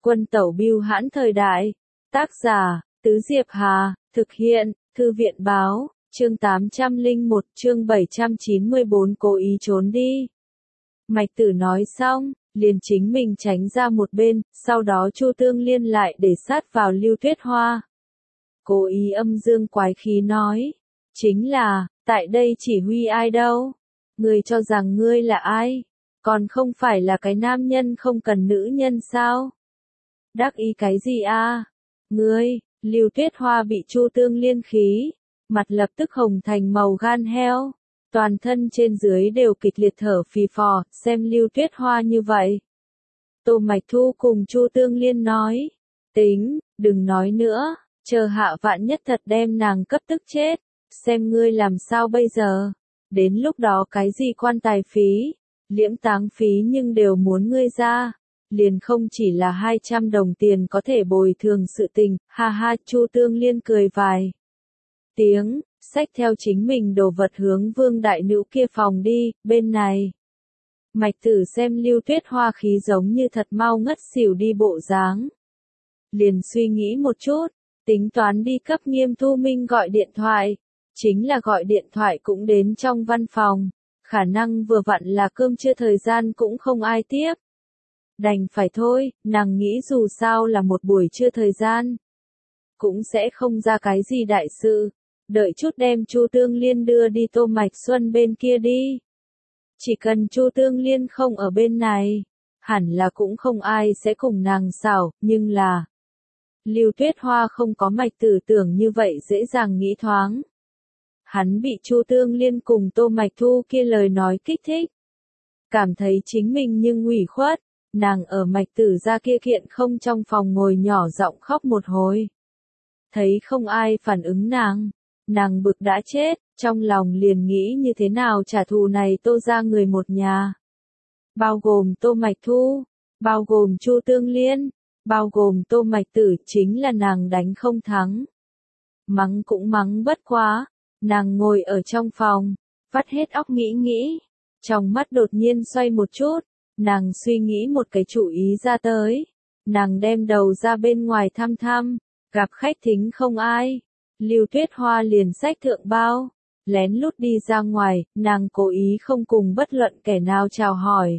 Quân tẩu bưu hãn thời đại. Tác giả, Tứ Diệp Hà, thực hiện, Thư viện báo, chương 801, chương 794 cố ý trốn đi. Mạch Tử nói xong, liền chính mình tránh ra một bên, sau đó Chu Tương Liên lại để sát vào Lưu Tuyết Hoa. Cố ý âm dương quái khí nói, chính là, tại đây chỉ huy ai đâu? Ngươi cho rằng ngươi là ai? Còn không phải là cái nam nhân không cần nữ nhân sao? Đắc ý cái gì a? Ngươi, Lưu Tuyết Hoa bị Chu Tương Liên khí, mặt lập tức hồng thành màu gan heo, toàn thân trên dưới đều kịch liệt thở phì phò, xem Lưu Tuyết Hoa như vậy. Tô Mạch Thu cùng Chu Tương Liên nói, tính, đừng nói nữa, chờ hạ vạn nhất thật đem nàng cấp tức chết, xem ngươi làm sao bây giờ, đến lúc đó cái gì quan tài phí, liễm táng phí nhưng đều muốn ngươi ra. Liền không chỉ là 200 đồng tiền có thể bồi thường sự tình, ha ha, Chu Tương Liên cười vài tiếng, xách theo chính mình đồ vật hướng Vương đại nữ kia phòng đi, bên này. Mạch Tử xem Lưu Tuyết Hoa khí giống như thật mau ngất xỉu đi bộ dáng. Liền suy nghĩ một chút, tính toán đi cấp Nghiêm Thu Minh gọi điện thoại, chính là gọi điện thoại cũng đến trong văn phòng, khả năng vừa vặn là cơm trưa thời gian cũng không ai tiếp. Đành phải thôi, nàng nghĩ dù sao là một buổi trưa thời gian, cũng sẽ không ra cái gì đại sự, đợi chút đem Chu Tương Liên đưa đi Tô Mạch Xuân bên kia đi. Chỉ cần Chu Tương Liên không ở bên này, hẳn là cũng không ai sẽ cùng nàng xảo, nhưng là Lưu Tuyết Hoa không có Mạch Tử tưởng như vậy dễ dàng nghĩ thoáng. Hắn bị Chu Tương Liên cùng Tô Mạch Thu kia lời nói kích thích, cảm thấy chính mình nhưng ủy khuất. Nàng ở Mạch Tử ra kia kiện không trong phòng ngồi nhỏ giọng khóc một hồi. Thấy không ai phản ứng nàng bực đã chết, trong lòng liền nghĩ như thế nào trả thù này Tô ra người một nhà. Bao gồm Tô Mạch Thu, bao gồm Chu Tương Liên, bao gồm Tô Mạch Tử, chính là nàng đánh không thắng. Mắng cũng mắng bất quá, nàng ngồi ở trong phòng, vắt hết óc nghĩ, trong mắt đột nhiên xoay một chút. Nàng suy nghĩ một cái chủ ý ra tới, nàng đem đầu ra bên ngoài thăm, gặp khách thính không ai, Lưu Tuyết Hoa liền xách thượng bao, lén lút đi ra ngoài, nàng cố ý không cùng bất luận kẻ nào chào hỏi.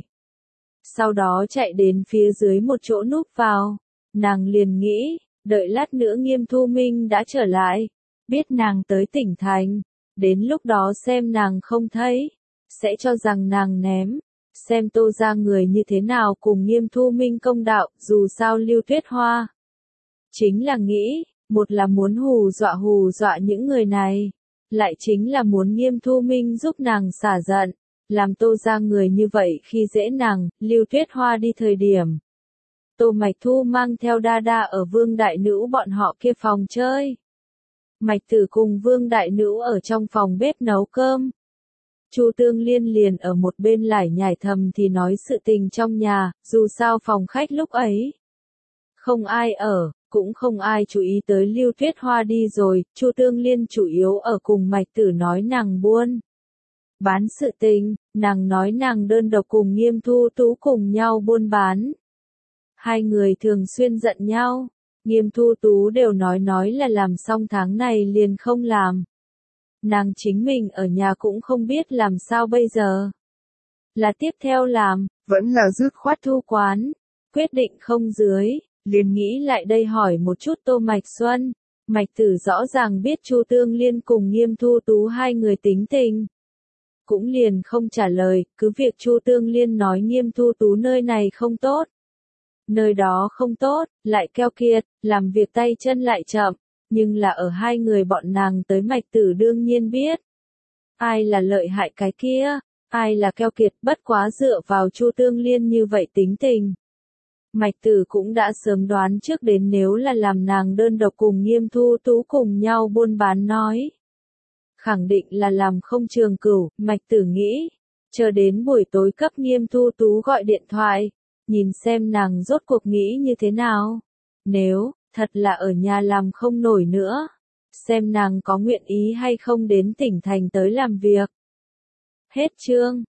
Sau đó chạy đến phía dưới một chỗ núp vào, nàng liền nghĩ, đợi lát nữa Nghiêm Thu Minh đã trở lại, biết nàng tới tỉnh thành, đến lúc đó xem nàng không thấy, sẽ cho rằng nàng ném. Xem Tô ra người như thế nào cùng Nghiêm Thu Minh công đạo, dù sao Lưu Tuyết Hoa. Chính là nghĩ, một là muốn hù dọa những người này, lại chính là muốn Nghiêm Thu Minh giúp nàng xả giận, làm Tô ra người như vậy khi dễ nàng, Lưu Tuyết Hoa đi thời điểm. Tô Mạch Thu mang theo đa ở Vương đại nữ bọn họ kia phòng chơi. Mạch Tử cùng Vương đại nữ ở trong phòng bếp nấu cơm. Chu Tương Liên liền ở một bên lải nhải thầm thì nói sự tình trong nhà, dù sao phòng khách lúc ấy không ai ở, cũng không ai chú ý tới Lưu Tuyết Hoa đi rồi, Chu Tương Liên chủ yếu ở cùng Mạch Tử nói nàng buôn bán sự tình, nàng nói nàng đơn độc cùng Nghiêm Thu Tú cùng nhau buôn bán. Hai người thường xuyên giận nhau, Nghiêm Thu Tú đều nói là làm xong tháng này liền không làm. Nàng chính mình ở nhà cũng không biết làm sao bây giờ. Là tiếp theo làm, vẫn là dứt khoát thu quán, quyết định không dưới, liền nghĩ lại đây hỏi một chút Tô Mạch Xuân. Mạch Tử rõ ràng biết Chu Tương Liên cùng Nghiêm Thu Tú hai người tính tình. Cũng liền không trả lời, cứ việc Chu Tương Liên nói Nghiêm Thu Tú nơi này không tốt. Nơi đó không tốt, lại keo kiệt, làm việc tay chân lại chậm. Nhưng là ở hai người bọn nàng tới Mạch Tử đương nhiên biết. Ai là lợi hại cái kia, ai là keo kiệt, bất quá dựa vào Chu Tương Liên như vậy tính tình. Mạch Tử cũng đã sớm đoán trước đến nếu là làm nàng đơn độc cùng Nghiêm Thu Tú cùng nhau buôn bán nói. Khẳng định là làm không trường cửu, Mạch Tử nghĩ. Chờ đến buổi tối cấp Nghiêm Thu Tú gọi điện thoại, nhìn xem nàng rốt cuộc nghĩ như thế nào. Nếu thật là ở nhà làm không nổi nữa, xem nàng có nguyện ý hay không đến tỉnh thành tới làm việc. Hết chương.